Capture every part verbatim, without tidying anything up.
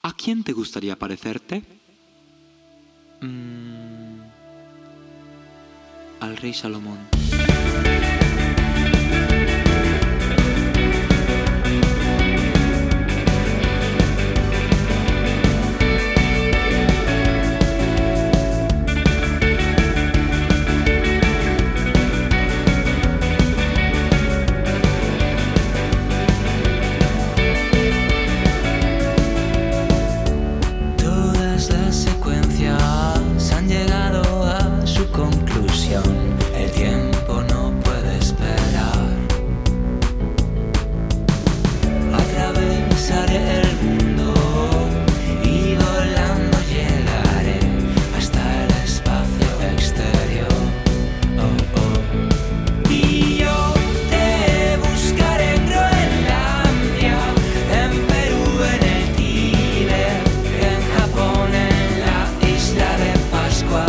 ¿A quién te gustaría parecerte? Mm, al rey Salomón. El tiempo no puede esperar. Atravesaré el mundo y volando llegaré hasta el espacio exterior. Oh, oh. Y yo te buscaré en Groenlandia, en Perú, en el Tíbet, en Japón, en la isla de Pascua.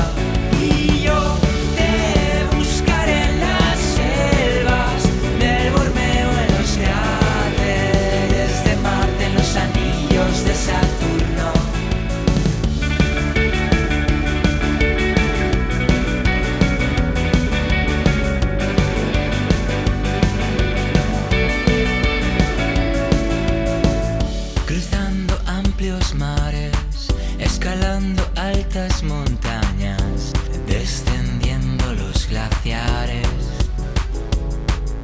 Cruzando amplios mares, escalando altas montañas, descendiendo los glaciares,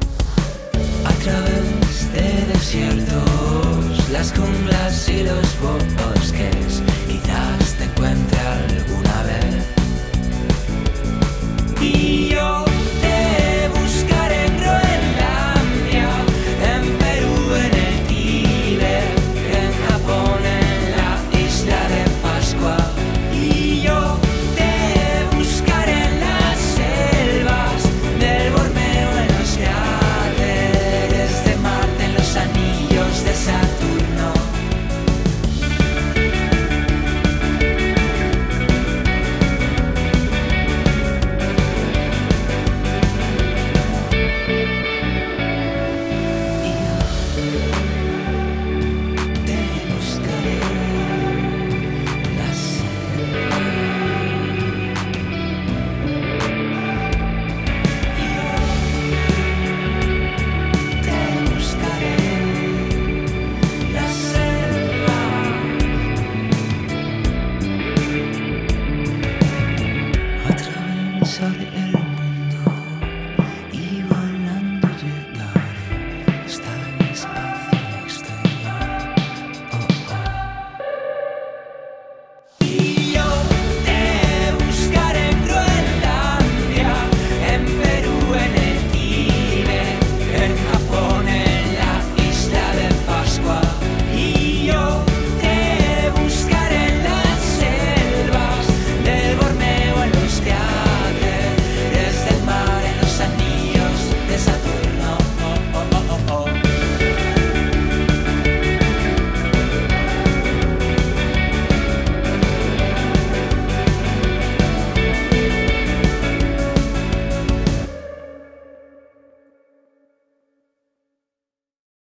a través de desiertos, las junglas y los bosques.